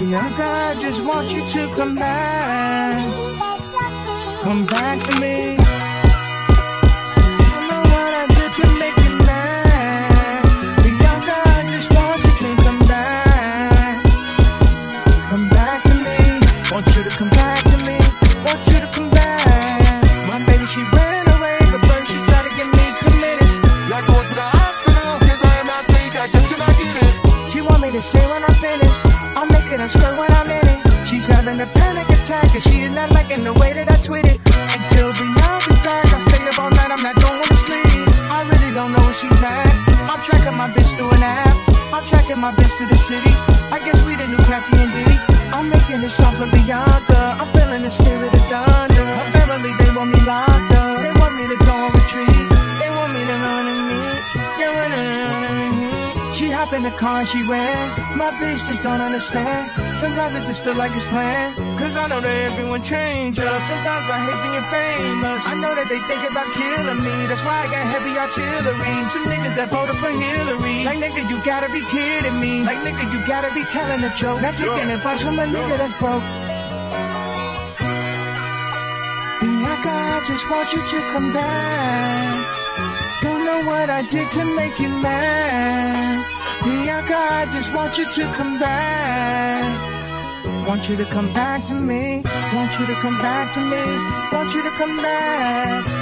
Bianca, I just want you to come back. Come back to me. Don't know what I did to make you mad. Bianca, I just want you to come back. Come back to me. Want you to come back to me. Want you to come back. My baby, she ran away, but first she tried to get me committed. Not going to the hospital, cause I am not safe, I just do not get it. She want me to say when I'm finished, I'm making her skirt when I'm in it. She's having a panic attack, and she is not liking the way that I tweet it. Until Bianca's back, I stay up all night, I'm not going to sleep. I really don't know where she's at. I'm tracking my bitch through an app. I'm tracking my bitch to the city. I guess we the new Cassie and Diddy. I'm making this song for Bianca. I'm feeling the spirit of thunder. Her family, they want me locked up. They want me to go on retreat. They want me to run in me. They want to run in me. She hop in the car and she ran. My bitch just don't understand. Sometimes it just feel like it's planned. Cause I know that everyone changes. Sometimes I hate being famous. I know that they think about killing me. That's why I got heavy artillery. Some niggas that voted for Hillary. Like nigga, you gotta be kidding me. Like nigga, you gotta be telling a joke. Not taking advice from a nigga that's broke. Bianca, I just want you to come back. Don't know what I did to make you mad. Bianca, I just want you to come back. Want you to come back to me. Want you to come back to me. Want you to come back.